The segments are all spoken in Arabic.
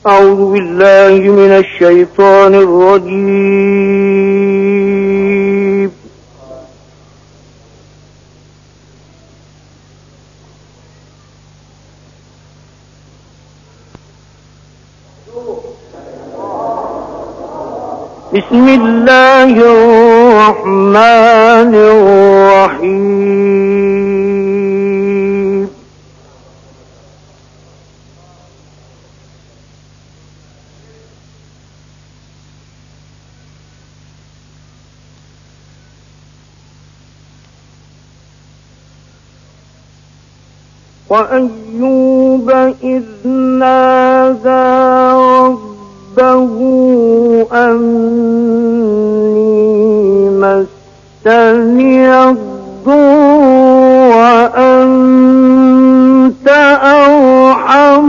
أعوذ بالله من الشيطان الرجيم. بسم الله الرحمن الرحيم. وأيوب إذ نادى ربه أني مسني الضر وأنت أرحم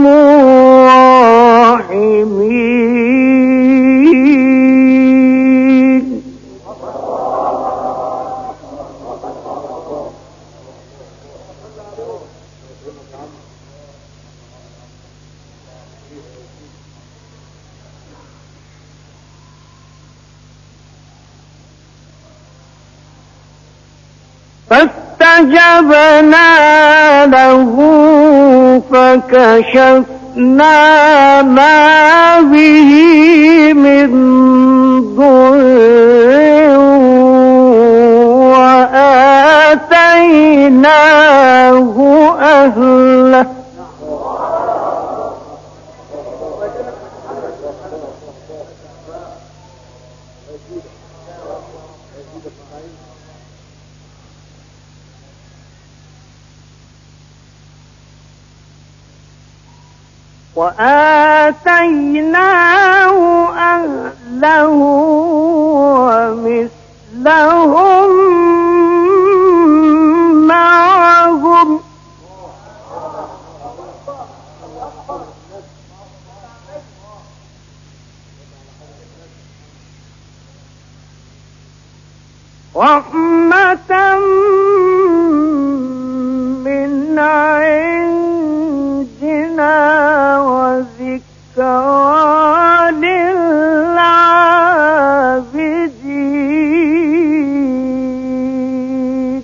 الراحمين. فاستجبنا له فكشفنا ما به من ضر وآتيناه أهله ومثلهم معهم رحمة من عندنا وذكرى للعابدين.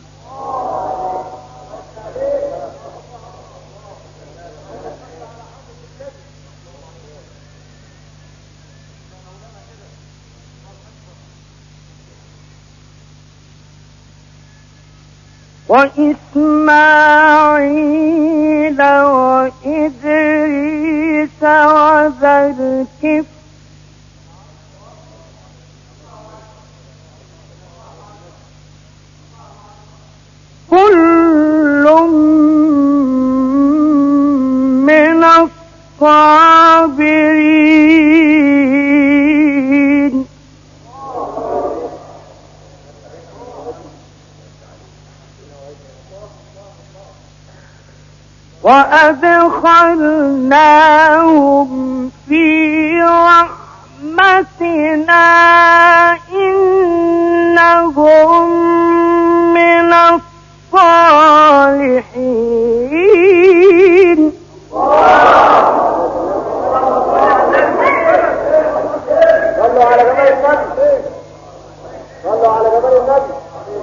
وإسماعيل وإدريس وذا الكفل كل من الصابرين. وأدخلناهم في رحمتنا إنهم من الصالحين. صلوا على جبل النبي. صلوا على جبل النبي.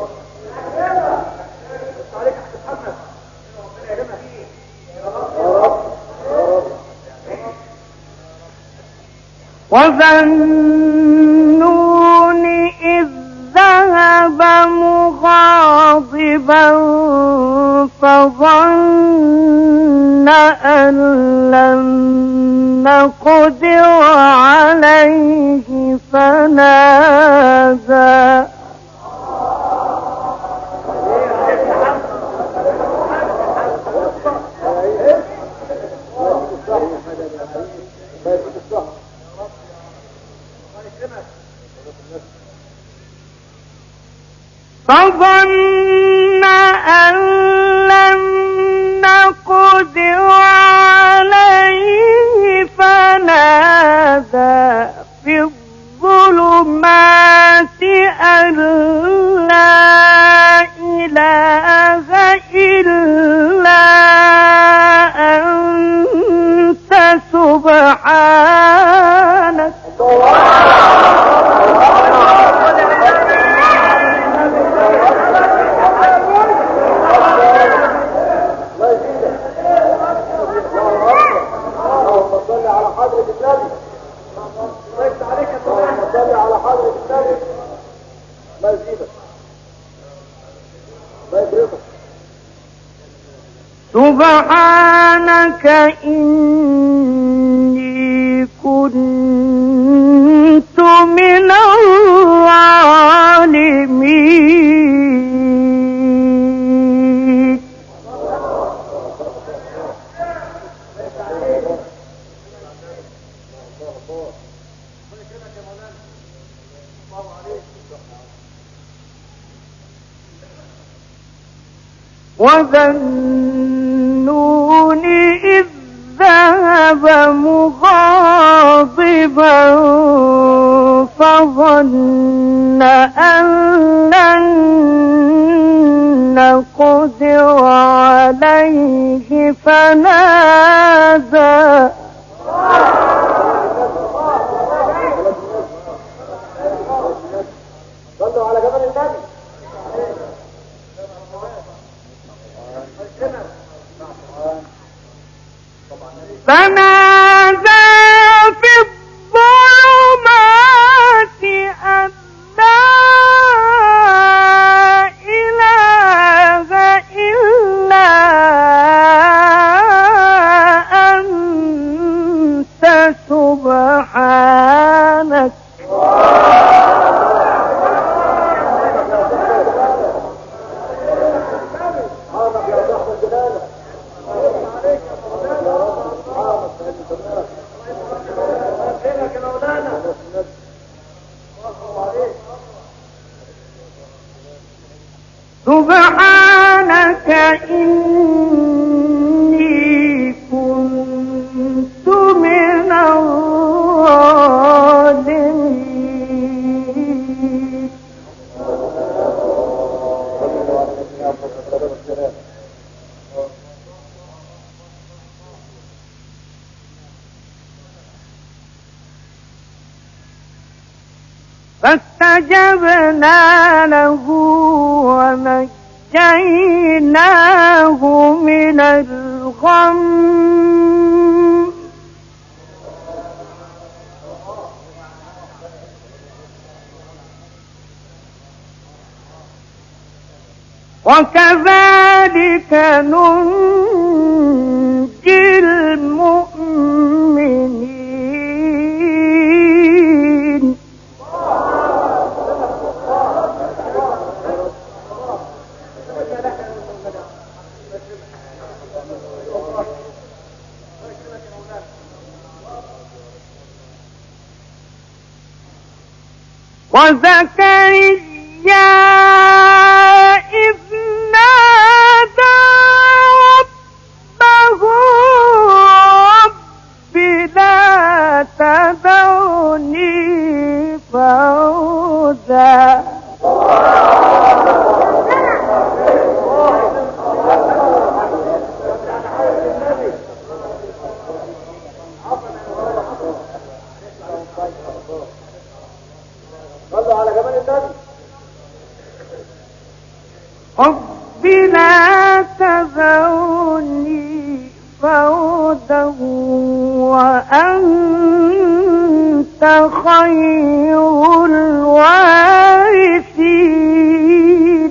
وذا النون إذ ذهب مغاضبا فظن أن لن نقدر عليه فنادى فظن أن لن نقدر عليه فنادى في الظلمات أن لا إله إلا أنت سبحانك سبحانك سبحانك إني كنت من الظالمين وذنون إذ ذهب مغاضبا فظن أن لن نقدر عليه فنادى صلوا على جبل النبي فنادى في الظلمات أن لا إله إلا أنت سبحانك سبحانك إني كنت من الظالمين فاستجبنا له ونجيناه من الغم وكذلك ننجي المؤمنين وزكريا إذ نادى ربه رب لا تذرني فردا صلوا على جبل النبي رب لا تذرني فردا وأنت خير الوارثين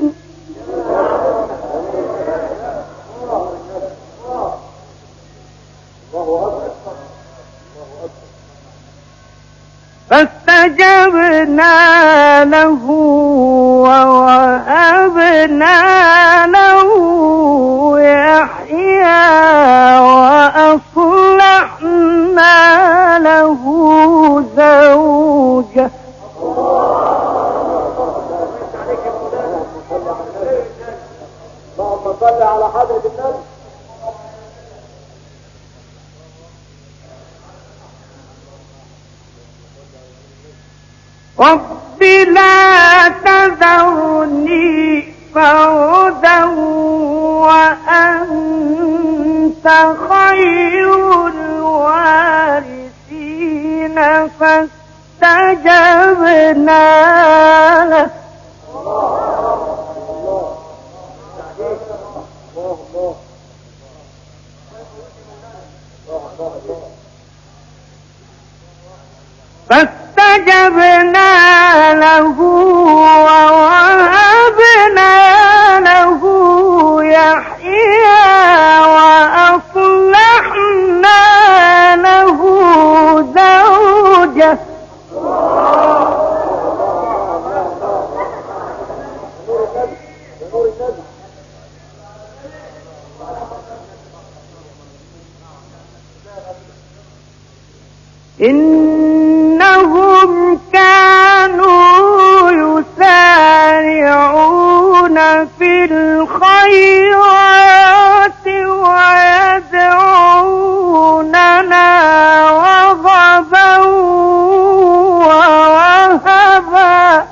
فاستجبنا له ووهبنا له يحيى وأصلحنا له زوجه اللهم صل على حضرة النبي رب لا تذرني فردا وأنت خير الوارثين فاستجبنا له ووهبنا له يحيى وأصلحنا له زوجه إنهم كانوا يسارعون في الخيرات ويدعوننا رغبا ورهبا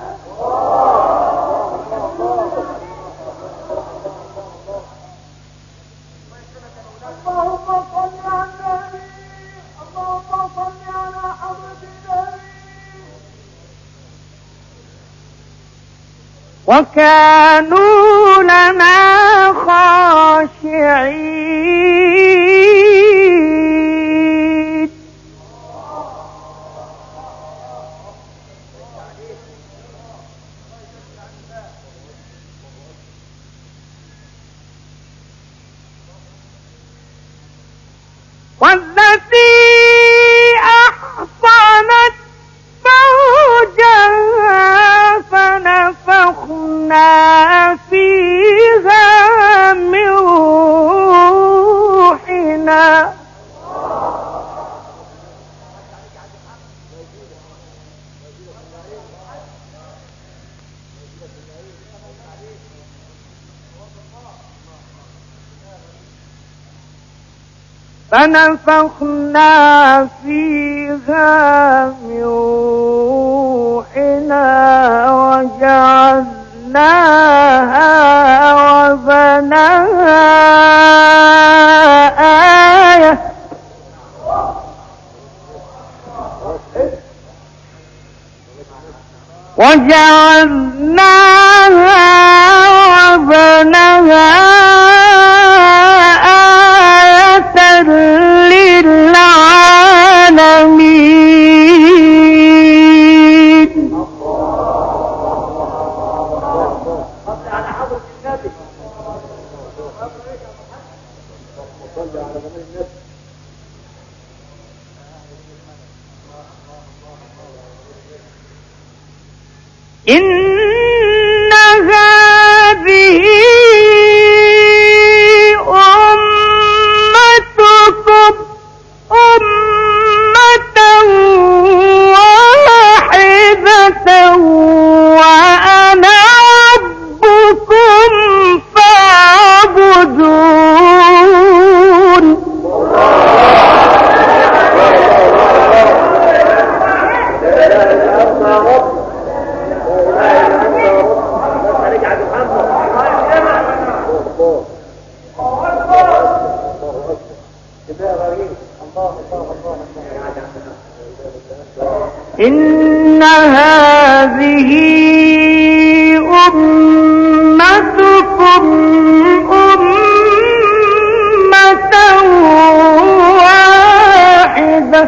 وكانوا لنا خاشعين والتي أحصنت فرجها فنفخنا فيها من روحنا من روحنا وجعلناها وبناها آية للعالمين. إن هذه أمتكم أمة واحدة وأنا ربكم فاعبدون. إن هذه أمتكم أمة واحدة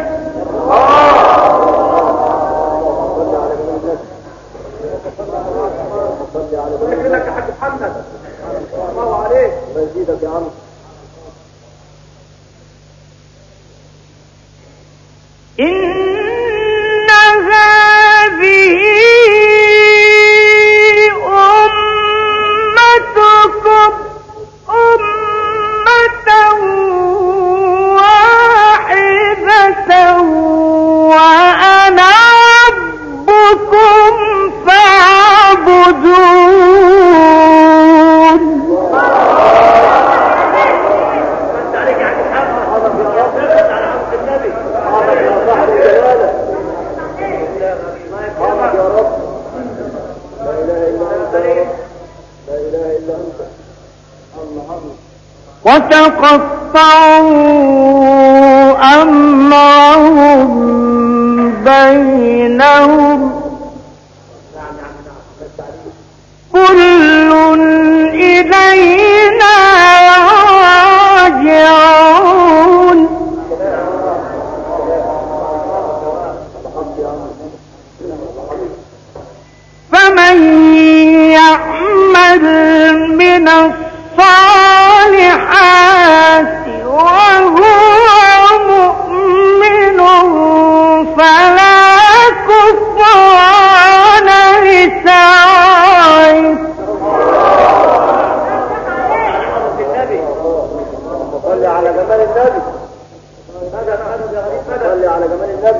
إن هذه أمتكم أمة واحدة وأنا ربكم فاعبدون. وتقطعوا أمرهم إنهم كل إلينا راجعون فمن يعمل من الصالحات وهو مؤمن فلا كفران لسعيه صل على جمال النبي صل على جمال النبي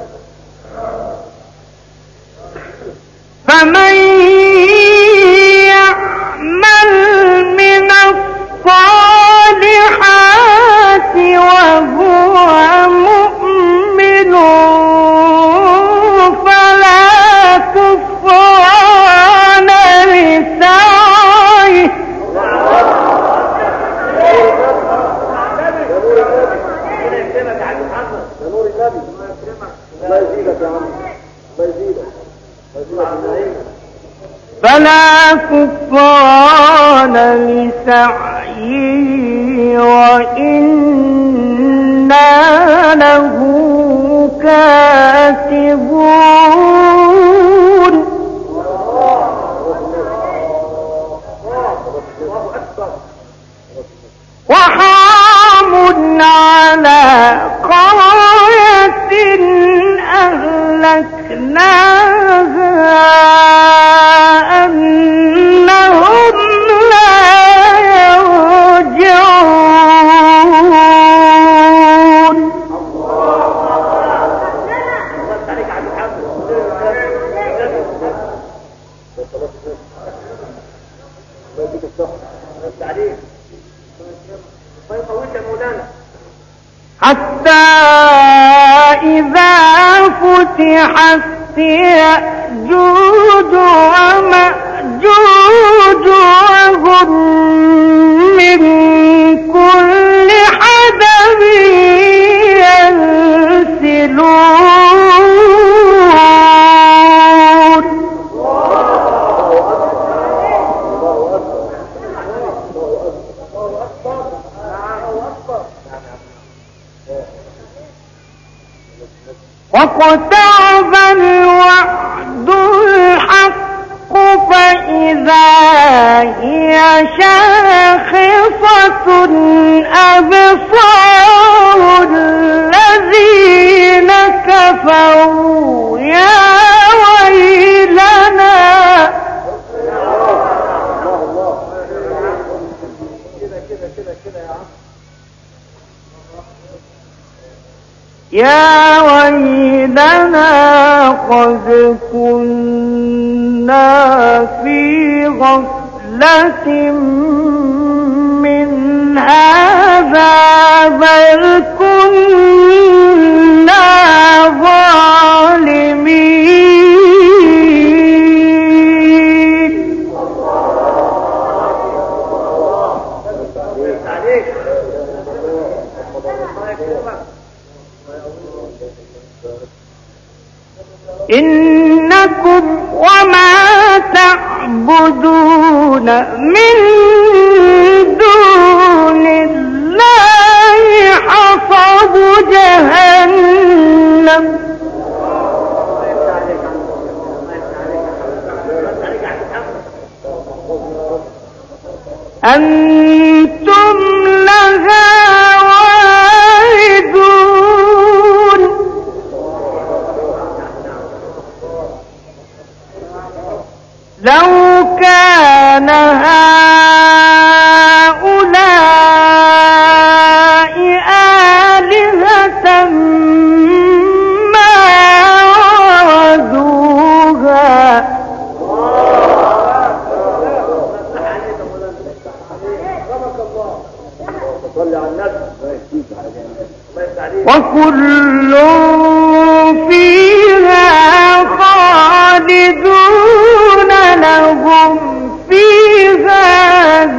فمن يعمل من الصالحات وهو مؤمن فلا كفران لسعيه نور النبي الله يزيدك يا عم الله يزيدك فلا كفران لسعيه وإنا له كاتبون وحرام على قرية أهلكناها أنهم لا يرجعون حتى إذا فتحت يأجوج ومأجوج وهم من كل حدب ينسلون واقترب الوعد الحق فإذا هي شاخصة أبصار الذين كفروا يا ويلنا يا ويلنا قد كنا في غفلة من هذا بل كنا ظالمين إنكم وما تعبدون من دون الله حصب جهنم أنتم لها واردون لو كان هؤلاء آلهة ما وردوها وكل فيها خالدون لهم فيها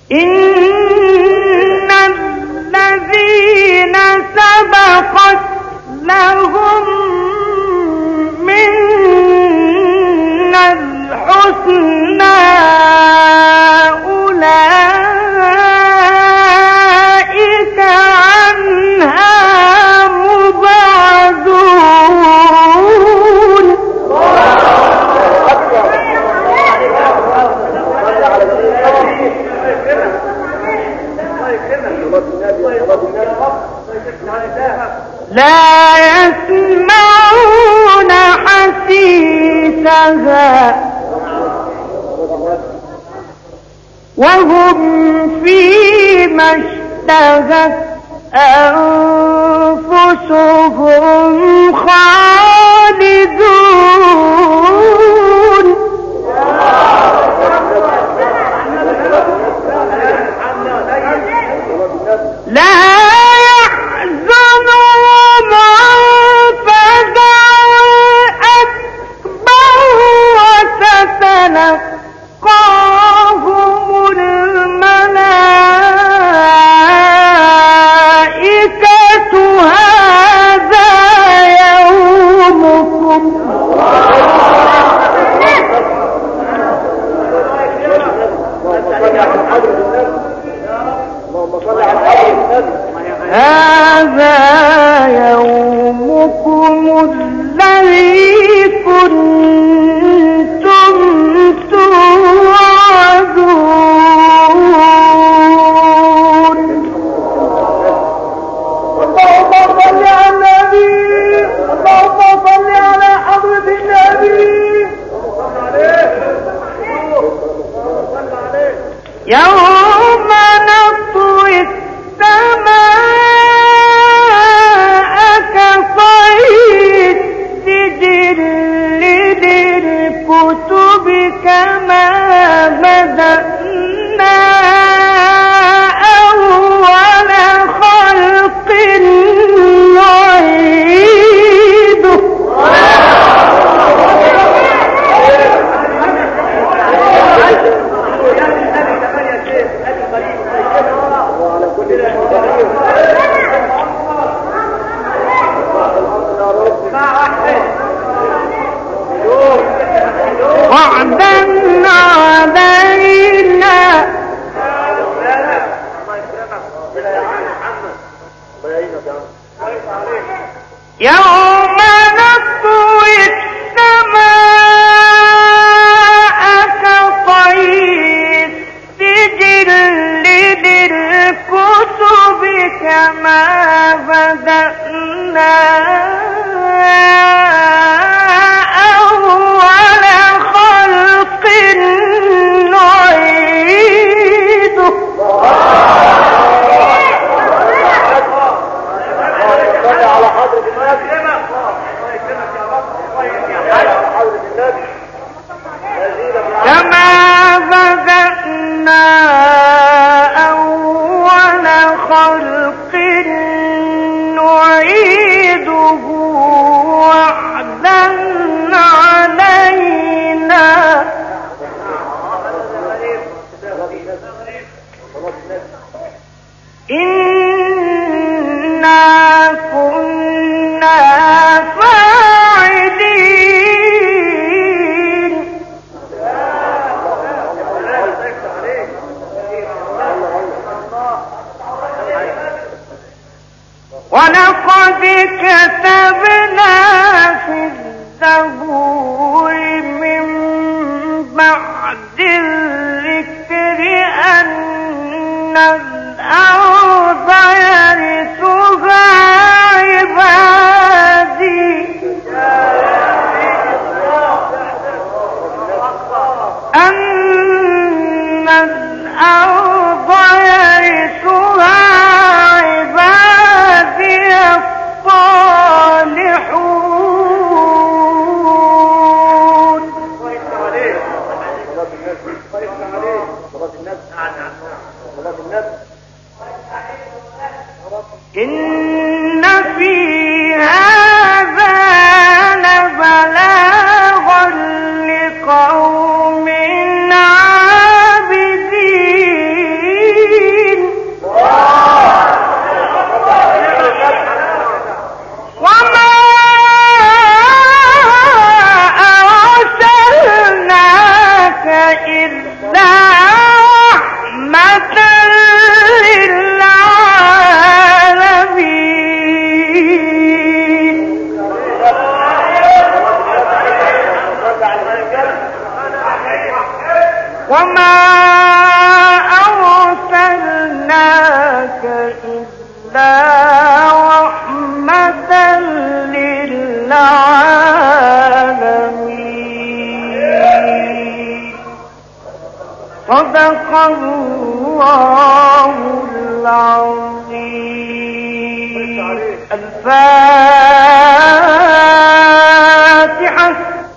إن الذين سبقت لهم منا الحسنى أولئك عنها مبعدون. لا يسمعون حسيسها وهم فيما اشتهت أنفسهم خالدون. لا يحزنهم الفزع الأكبر وتتلقاهم الملائكة هذا يومكم. هذا يومكم الذي كنتم توعدون. اللهم صل على النبي، اللهم صل على حضرة النبي. يوم نطوي السماء كطي السجل للكتب كما بدأنا أول خلق نعيده. وعدا علينا يوم نطوي السماء كطي السجل للكتب كما بدأنا أول خلق نعيده. على حضرة النبي كما بدأنا أول خلق نعيده وعدا علينا إنا كنا فاعلين. ولقد كتبنا في الزبور من بعد الذكر أن الأرض يرثها عبادي أن الأرض يرثها عبادي الصالحون. إن في هذا لبلاغا لقوم عابدين. وما أرسلناك إلا رحمة للعالمين. صدق الله العظيم. الفاتحة.